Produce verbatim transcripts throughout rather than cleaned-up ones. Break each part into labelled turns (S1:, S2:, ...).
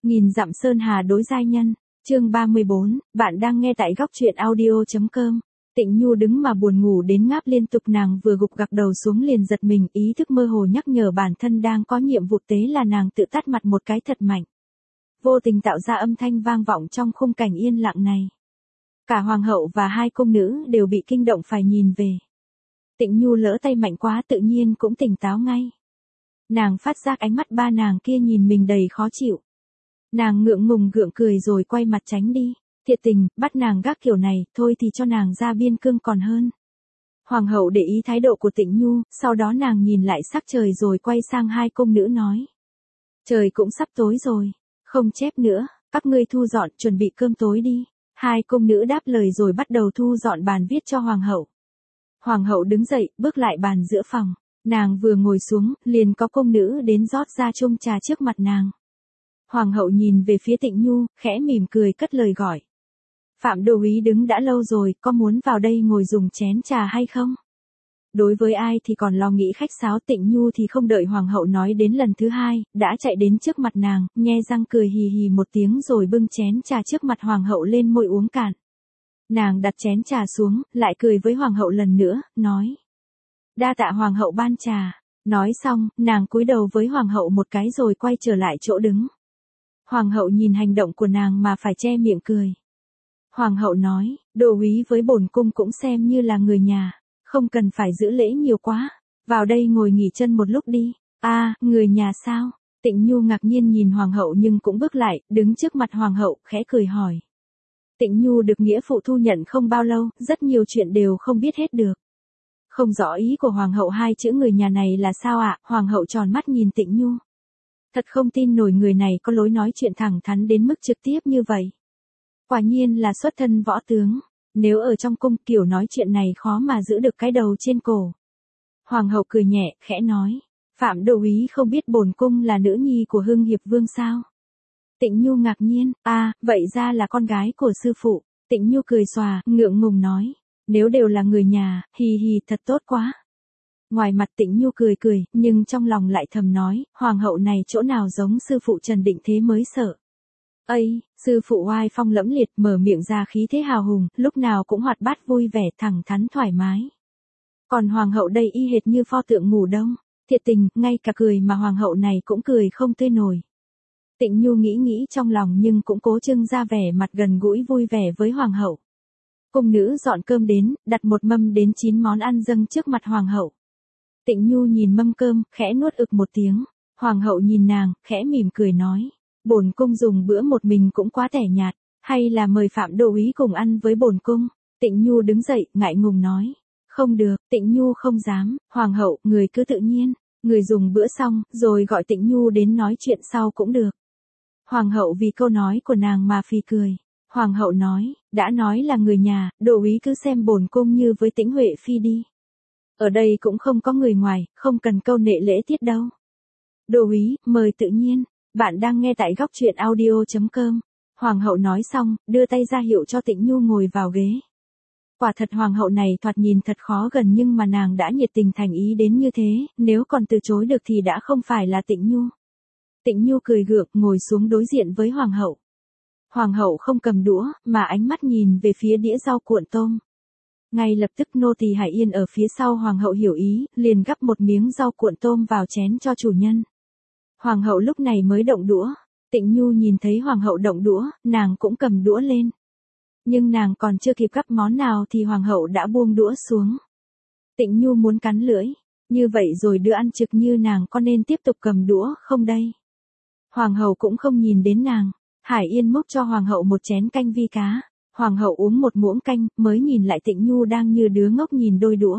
S1: Nghìn dặm sơn hà đối giai nhân, chương ba mươi bốn, bạn đang nghe tại góc truyện audio.com. Tịnh Nhu đứng mà buồn ngủ đến ngáp liên tục, nàng vừa gục gặc đầu xuống liền giật mình, ý thức mơ hồ nhắc nhở bản thân đang có nhiệm vụ tế là nàng tự tát mặt một cái thật mạnh. Vô tình tạo ra âm thanh vang vọng trong khung cảnh yên lặng này. Cả hoàng hậu và hai cung nữ đều bị kinh động phải nhìn về. Tịnh Nhu lỡ tay mạnh quá tự nhiên cũng tỉnh táo ngay. Nàng phát giác ánh mắt ba nàng kia nhìn mình đầy khó chịu. Nàng ngượng ngùng gượng cười rồi quay mặt tránh đi. Thiệt tình, bắt nàng gác kiểu này, thôi thì cho nàng ra biên cương còn hơn. Hoàng hậu để ý thái độ của Tịnh Nhu, sau đó nàng nhìn lại sắc trời rồi quay sang hai cung nữ nói. Trời cũng sắp tối rồi, không chép nữa, các ngươi thu dọn chuẩn bị cơm tối đi. Hai cung nữ đáp lời rồi bắt đầu thu dọn bàn viết cho hoàng hậu. Hoàng hậu đứng dậy, bước lại bàn giữa phòng. Nàng vừa ngồi xuống, liền có cung nữ đến rót ra chung trà trước mặt nàng. Hoàng hậu nhìn về phía Tịnh Nhu, khẽ mỉm cười cất lời gọi. Phạm đô úy đứng đã lâu rồi, có muốn vào đây ngồi dùng chén trà hay không? Đối với ai thì còn lo nghĩ khách sáo, Tịnh Nhu thì không đợi hoàng hậu nói đến lần thứ hai, đã chạy đến trước mặt nàng, nhe răng cười hì hì một tiếng rồi bưng chén trà trước mặt hoàng hậu lên môi uống cạn. Nàng đặt chén trà xuống, lại cười với hoàng hậu lần nữa, nói. Đa tạ hoàng hậu ban trà. Nói xong, nàng cúi đầu với hoàng hậu một cái rồi quay trở lại chỗ đứng. Hoàng hậu nhìn hành động của nàng mà phải che miệng cười. Hoàng hậu nói, đô úy với bổn cung cũng xem như là người nhà, không cần phải giữ lễ nhiều quá, vào đây ngồi nghỉ chân một lúc đi. A, à, người nhà sao? Tịnh Nhu ngạc nhiên nhìn hoàng hậu nhưng cũng bước lại, đứng trước mặt hoàng hậu, khẽ cười hỏi. Tịnh Nhu được nghĩa phụ thu nhận không bao lâu, rất nhiều chuyện đều không biết hết được. Không rõ ý của hoàng hậu hai chữ người nhà này là sao ạ? À? Hoàng hậu tròn mắt nhìn Tịnh Nhu. Thật không tin nổi người này có lối nói chuyện thẳng thắn đến mức trực tiếp như vậy. Quả nhiên là xuất thân võ tướng, nếu ở trong cung kiểu nói chuyện này khó mà giữ được cái đầu trên cổ. Hoàng hậu cười nhẹ, khẽ nói, Phạm đô úy không biết bổn cung là nữ nhi của Hưng Hiệp Vương sao? Tịnh Nhu ngạc nhiên, a, à, vậy ra là con gái của sư phụ. Tịnh Nhu cười xòa, ngượng ngùng nói, nếu đều là người nhà, hì hì thật tốt quá. Ngoài mặt Tịnh Nhu cười cười, nhưng trong lòng lại thầm nói, hoàng hậu này chỗ nào giống sư phụ Trần Định Thế mới sợ. Ây, sư phụ oai phong lẫm liệt, mở miệng ra khí thế hào hùng, lúc nào cũng hoạt bát vui vẻ, thẳng thắn thoải mái. Còn hoàng hậu đây y hệt như pho tượng ngủ đông, thiệt tình, ngay cả cười mà hoàng hậu này cũng cười không tươi nổi. Tịnh Nhu nghĩ nghĩ trong lòng nhưng cũng cố trưng ra vẻ mặt gần gũi vui vẻ với hoàng hậu. Cung nữ dọn cơm đến, đặt một mâm đến chín món ăn dâng trước mặt hoàng hậu. Tịnh Nhu nhìn mâm cơm, khẽ nuốt ực một tiếng. Hoàng hậu nhìn nàng, khẽ mỉm cười nói. Bổn cung dùng bữa một mình cũng quá tẻ nhạt, hay là mời Phạm đô úy cùng ăn với bổn cung? Tịnh Nhu đứng dậy, ngại ngùng nói. Không được, Tịnh Nhu không dám. Hoàng hậu, người cứ tự nhiên. Người dùng bữa xong, rồi gọi Tịnh Nhu đến nói chuyện sau cũng được. Hoàng hậu vì câu nói của nàng mà phì cười. Hoàng hậu nói, đã nói là người nhà, đô úy cứ xem bổn cung như với Tĩnh Huệ phi đi. Ở đây cũng không có người ngoài, không cần câu nệ lễ tiết đâu. Đô úy, mời tự nhiên, bạn đang nghe tại góc truyện audio.com. Hoàng hậu nói xong, đưa tay ra hiệu cho Tịnh Nhu ngồi vào ghế. Quả thật hoàng hậu này thoạt nhìn thật khó gần nhưng mà nàng đã nhiệt tình thành ý đến như thế, nếu còn từ chối được thì đã không phải là Tịnh Nhu. Tịnh Nhu cười gượng, ngồi xuống đối diện với hoàng hậu. Hoàng hậu không cầm đũa, mà ánh mắt nhìn về phía đĩa rau cuộn tôm. Ngay lập tức nô tỳ Hải Yên ở phía sau hoàng hậu hiểu ý, liền gắp một miếng rau cuộn tôm vào chén cho chủ nhân. Hoàng hậu lúc này mới động đũa. Tịnh Nhu nhìn thấy hoàng hậu động đũa, nàng cũng cầm đũa lên. Nhưng nàng còn chưa kịp gắp món nào thì hoàng hậu đã buông đũa xuống. Tịnh Nhu muốn cắn lưỡi, như vậy rồi đứa ăn trực như nàng có nên tiếp tục cầm đũa không đây? Hoàng hậu cũng không nhìn đến nàng. Hải Yên múc cho hoàng hậu một chén canh vi cá. Hoàng hậu uống một muỗng canh, mới nhìn lại Tịnh Nhu đang như đứa ngốc nhìn đôi đũa.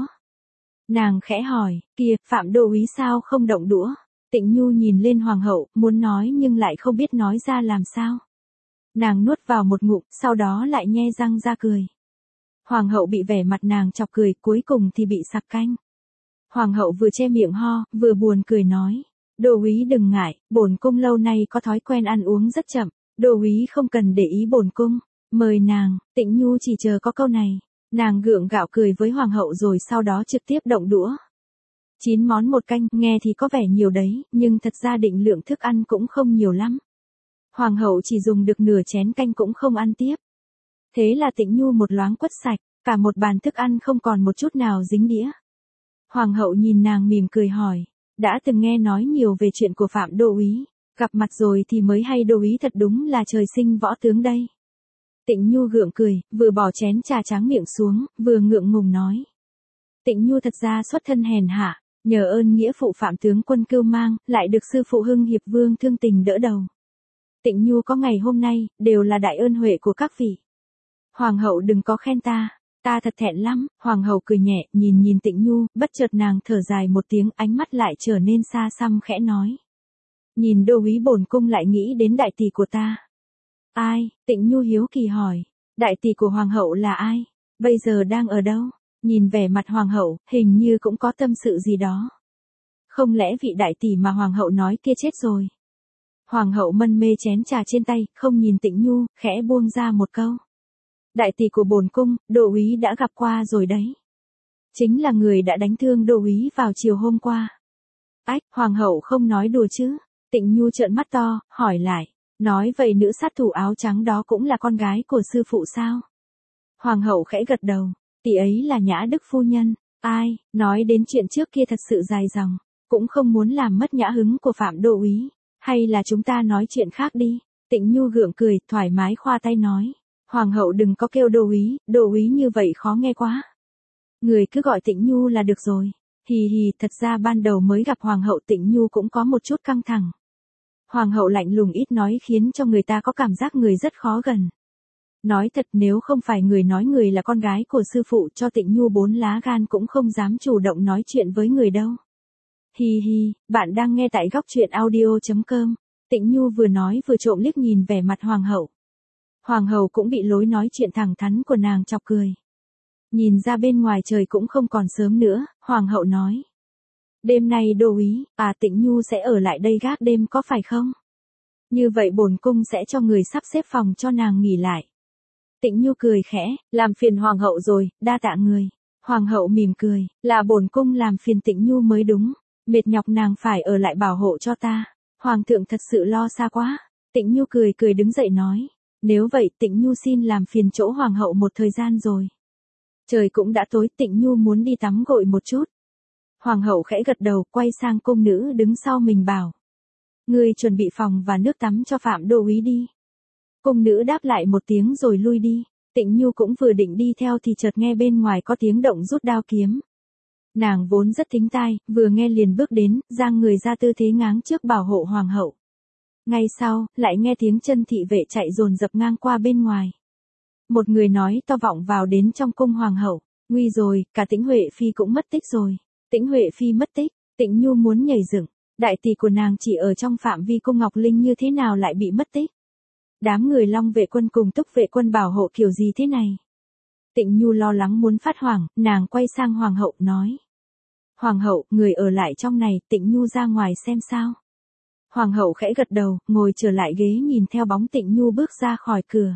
S1: Nàng khẽ hỏi, kìa, Phạm đô úy sao không động đũa? Tịnh Nhu nhìn lên hoàng hậu, muốn nói nhưng lại không biết nói ra làm sao. Nàng nuốt vào một ngụm, sau đó lại nhe răng ra cười. Hoàng hậu bị vẻ mặt nàng chọc cười, cuối cùng thì bị sặc canh. Hoàng hậu vừa che miệng ho, vừa buồn cười nói. Đô úy đừng ngại, bổn cung lâu nay có thói quen ăn uống rất chậm, đô úy không cần để ý bổn cung. Mời nàng. Tịnh Nhu chỉ chờ có câu này. Nàng gượng gạo cười với hoàng hậu rồi sau đó trực tiếp động đũa. Chín món một canh, nghe thì có vẻ nhiều đấy, nhưng thật ra định lượng thức ăn cũng không nhiều lắm. Hoàng hậu chỉ dùng được nửa chén canh cũng không ăn tiếp. Thế là Tịnh Nhu một loáng quất sạch, cả một bàn thức ăn không còn một chút nào dính đĩa. Hoàng hậu nhìn nàng mỉm cười hỏi, đã từng nghe nói nhiều về chuyện của Phạm Đô úy, gặp mặt rồi thì mới hay Đô úy thật đúng là trời sinh võ tướng đây. Tịnh Nhu gượng cười, vừa bỏ chén trà tráng miệng xuống, vừa ngượng ngùng nói. Tịnh Nhu thật ra xuất thân hèn hạ, nhờ ơn nghĩa phụ Phạm tướng quân Cưu Mang, lại được sư phụ Hưng Hiệp Vương thương tình đỡ đầu. Tịnh Nhu có ngày hôm nay, đều là đại ơn huệ của các vị. Hoàng hậu đừng có khen ta, ta thật thẹn lắm. Hoàng hậu cười nhẹ, nhìn nhìn Tịnh Nhu, bất chợt nàng thở dài một tiếng, ánh mắt lại trở nên xa xăm khẽ nói. Nhìn Đô úy bổn cung lại nghĩ đến đại tỷ của ta. Ai? Tịnh Nhu hiếu kỳ hỏi. Đại tỷ của hoàng hậu là ai? Bây giờ đang ở đâu? Nhìn vẻ mặt hoàng hậu, hình như cũng có tâm sự gì đó. Không lẽ vị đại tỷ mà hoàng hậu nói kia chết rồi? Hoàng hậu mân mê chén trà trên tay, không nhìn Tịnh Nhu, khẽ buông ra một câu. Đại tỷ của bổn cung, Đô úy đã gặp qua rồi đấy. Chính là người đã đánh thương Đô úy vào chiều hôm qua. Ách, hoàng hậu không nói đùa chứ? Tịnh Nhu trợn mắt to, hỏi lại. Nói vậy nữ sát thủ áo trắng đó cũng là con gái của sư phụ sao? Hoàng hậu khẽ gật đầu. Tỷ ấy là Nhã Đức phu nhân. Ai, nói đến chuyện trước kia thật sự dài dòng. Cũng không muốn làm mất nhã hứng của Phạm Đô úy. Hay là chúng ta nói chuyện khác đi? Tịnh Nhu gượng cười, thoải mái khoa tay nói. Hoàng hậu đừng có kêu Đô úy, Đô úy như vậy khó nghe quá. Người cứ gọi Tịnh Nhu là được rồi. Hì hì, thật ra ban đầu mới gặp hoàng hậu Tịnh Nhu cũng có một chút căng thẳng. Hoàng hậu lạnh lùng ít nói khiến cho người ta có cảm giác người rất khó gần. Nói thật nếu không phải người nói người là con gái của sư phụ cho Tịnh Nhu bốn lá gan cũng không dám chủ động nói chuyện với người đâu. Hi hi, bạn đang nghe tại góc truyện audio chấm com. Tịnh Nhu vừa nói vừa trộm liếc nhìn vẻ mặt hoàng hậu. Hoàng hậu cũng bị lối nói chuyện thẳng thắn của nàng chọc cười. Nhìn ra bên ngoài trời cũng không còn sớm nữa, hoàng hậu nói. Đêm nay Đô úy, à Tịnh Nhu sẽ ở lại đây gác đêm có phải không? Như vậy bổn cung sẽ cho người sắp xếp phòng cho nàng nghỉ lại. Tịnh Nhu cười khẽ, làm phiền hoàng hậu rồi, đa tạ người. Hoàng hậu mỉm cười, là bổn cung làm phiền Tịnh Nhu mới đúng. Mệt nhọc nàng phải ở lại bảo hộ cho ta. Hoàng thượng thật sự lo xa quá. Tịnh Nhu cười cười đứng dậy nói. Nếu vậy Tịnh Nhu xin làm phiền chỗ hoàng hậu một thời gian rồi. Trời cũng đã tối, Tịnh Nhu muốn đi tắm gội một chút. Hoàng hậu khẽ gật đầu, quay sang cung nữ đứng sau mình bảo. Ngươi chuẩn bị phòng và nước tắm cho Phạm Đô úy đi. Cung nữ đáp lại một tiếng rồi lui đi. Tịnh Nhu cũng vừa định đi theo thì chợt nghe bên ngoài có tiếng động rút đao kiếm. Nàng vốn rất thính tai, vừa nghe liền bước đến, giang người ra tư thế ngáng trước bảo hộ hoàng hậu. Ngay sau, lại nghe tiếng chân thị vệ chạy dồn dập ngang qua bên ngoài. Một người nói to vọng vào đến trong cung hoàng hậu. Nguy rồi, cả Tĩnh Huệ Phi cũng mất tích rồi. Tĩnh Huệ Phi mất tích, Tịnh Nhu muốn nhảy dựng. Đại tỷ của nàng chỉ ở trong phạm vi cung Ngọc Linh như thế nào lại bị mất tích. Đám người Long vệ quân cùng Túc vệ quân bảo hộ kiểu gì thế này. Tịnh Nhu lo lắng muốn phát hoảng, nàng quay sang hoàng hậu nói. Hoàng hậu, người ở lại trong này, Tịnh Nhu ra ngoài xem sao. Hoàng hậu khẽ gật đầu, ngồi trở lại ghế nhìn theo bóng Tịnh Nhu bước ra khỏi cửa.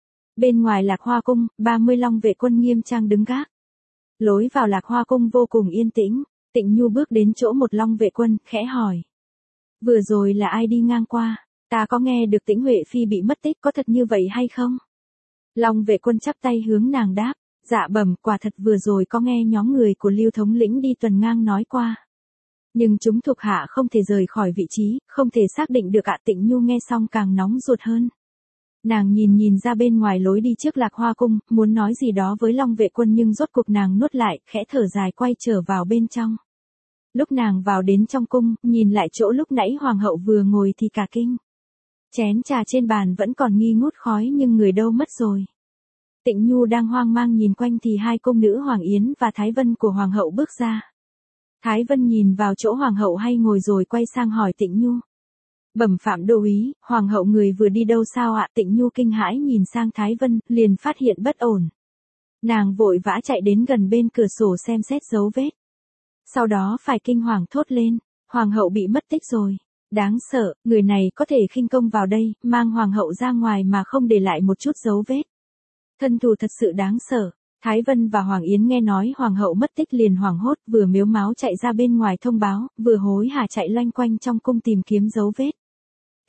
S1: Bên ngoài Lạc Hoa cung, ba mươi Long vệ quân nghiêm trang đứng gác. Lối vào Lạc Hoa cung vô cùng yên tĩnh, Tịnh Nhu bước đến chỗ một Long vệ quân, khẽ hỏi. Vừa rồi là ai đi ngang qua, ta có nghe được Tĩnh Huệ Phi bị mất tích, có thật như vậy hay không? Long vệ quân chắp tay hướng nàng đáp, dạ bẩm, quả thật vừa rồi có nghe nhóm người của Lưu thống lĩnh đi tuần ngang nói qua. Nhưng chúng thuộc hạ không thể rời khỏi vị trí, không thể xác định được ạ. Tịnh Nhu nghe xong càng nóng ruột hơn. Nàng nhìn nhìn ra bên ngoài lối đi trước Lạc Hoa cung, muốn nói gì đó với Long vệ quân nhưng rốt cuộc nàng nuốt lại, khẽ thở dài quay trở vào bên trong. Lúc nàng vào đến trong cung, nhìn lại chỗ lúc nãy hoàng hậu vừa ngồi thì cả kinh. Chén trà trên bàn vẫn còn nghi ngút khói nhưng người đâu mất rồi. Tịnh Nhu đang hoang mang nhìn quanh thì hai cung nữ Hoàng Yến và Thái Vân của hoàng hậu bước ra. Thái Vân nhìn vào chỗ hoàng hậu hay ngồi rồi quay sang hỏi Tịnh Nhu. Bẩm Phạm Đô úy, hoàng hậu người vừa đi đâu sao ạ? Tịnh Nhu kinh hãi nhìn sang Thái Vân, liền phát hiện bất ổn. Nàng vội vã chạy đến gần bên cửa sổ xem xét dấu vết. Sau đó phải kinh hoàng thốt lên, hoàng hậu bị mất tích rồi. Đáng sợ, người này có thể khinh công vào đây, mang hoàng hậu ra ngoài mà không để lại một chút dấu vết. Thân thù thật sự đáng sợ. Thái Vân và Hoàng Yến nghe nói hoàng hậu mất tích liền hoảng hốt, vừa mếu máo chạy ra bên ngoài thông báo, vừa hối hả chạy loanh quanh trong cung tìm kiếm dấu vết.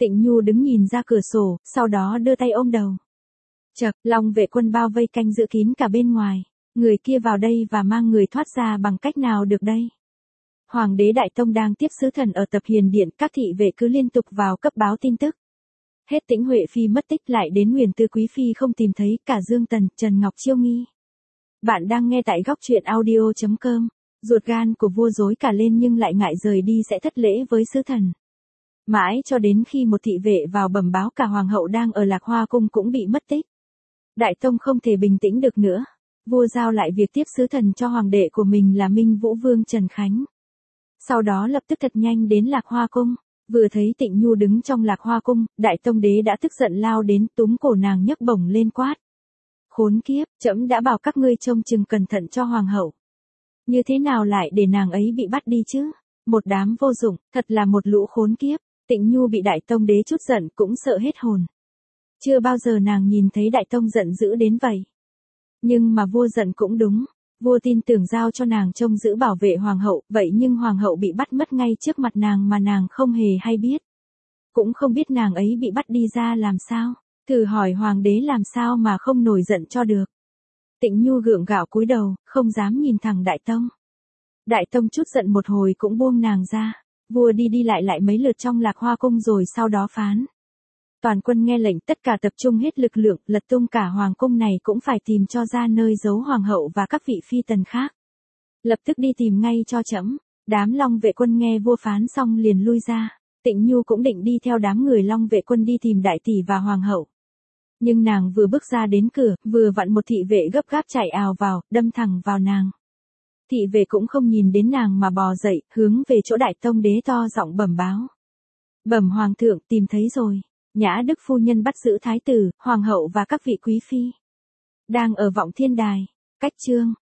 S1: Tịnh Nhu đứng nhìn ra cửa sổ, sau đó đưa tay ôm đầu. Chậc, Long vệ quân bao vây canh giữ kín cả bên ngoài. Người kia vào đây và mang người thoát ra bằng cách nào được đây? Hoàng đế Đại Tông đang tiếp sứ thần ở Tập Hiền Điện, các thị vệ cứ liên tục vào cấp báo tin tức. Hết Tĩnh Huệ Phi mất tích lại đến Nguyền Tư Quý Phi không tìm thấy, cả Dương Tần, Trần Ngọc Chiêu nghi. Bạn đang nghe tại góc truyện audio chấm com. Ruột gan của vua rối cả lên nhưng lại ngại rời đi sẽ thất lễ với sứ thần. Mãi cho đến khi một thị vệ vào bẩm báo cả hoàng hậu đang ở Lạc Hoa cung cũng bị mất tích. Đại Tông không thể bình tĩnh được nữa. Vua giao lại việc tiếp sứ thần cho hoàng đệ của mình là Minh Vũ Vương Trần Khánh. Sau đó lập tức thật nhanh đến Lạc Hoa cung. Vừa thấy Tịnh Nhu đứng trong Lạc Hoa cung, Đại Tông đế đã tức giận lao đến túm cổ nàng nhấc bổng lên quát. Khốn kiếp, trẫm đã bảo các ngươi trông chừng cẩn thận cho hoàng hậu. Như thế nào lại để nàng ấy bị bắt đi chứ? Một đám vô dụng, thật là một lũ khốn kiếp. Tịnh Nhu bị Đại Tông đế chút giận cũng sợ hết hồn. Chưa bao giờ nàng nhìn thấy Đại Tông giận dữ đến vậy. Nhưng mà vua giận cũng đúng. Vua tin tưởng giao cho nàng trông giữ bảo vệ hoàng hậu, vậy nhưng hoàng hậu bị bắt mất ngay trước mặt nàng mà nàng không hề hay biết. Cũng không biết nàng ấy bị bắt đi ra làm sao. Thử hỏi hoàng đế làm sao mà không nổi giận cho được. Tịnh Nhu gượng gạo cúi đầu, không dám nhìn thẳng Đại Tông. Đại Tông chút giận một hồi cũng buông nàng ra. Vua đi đi lại lại mấy lượt trong Lạc Hoa cung rồi sau đó phán. Toàn quân nghe lệnh, tất cả tập trung hết lực lượng, lật tung cả hoàng cung này cũng phải tìm cho ra nơi giấu hoàng hậu và các vị phi tần khác. Lập tức đi tìm ngay cho trẫm. Đám Long vệ quân nghe vua phán xong liền lui ra. Tịnh Nhu cũng định đi theo đám người Long vệ quân đi tìm đại tỷ và hoàng hậu. Nhưng nàng vừa bước ra đến cửa, vừa vặn một thị vệ gấp gáp chạy ào vào, đâm thẳng vào nàng. Thị vệ cũng không nhìn đến nàng mà bò dậy, hướng về chỗ Đại Tông đế to giọng bẩm báo. Bẩm hoàng thượng, tìm thấy rồi. Nhã Đức phu nhân bắt giữ thái tử, hoàng hậu và các vị quý phi. Đang ở Vọng Thiên Đài. Cách chương.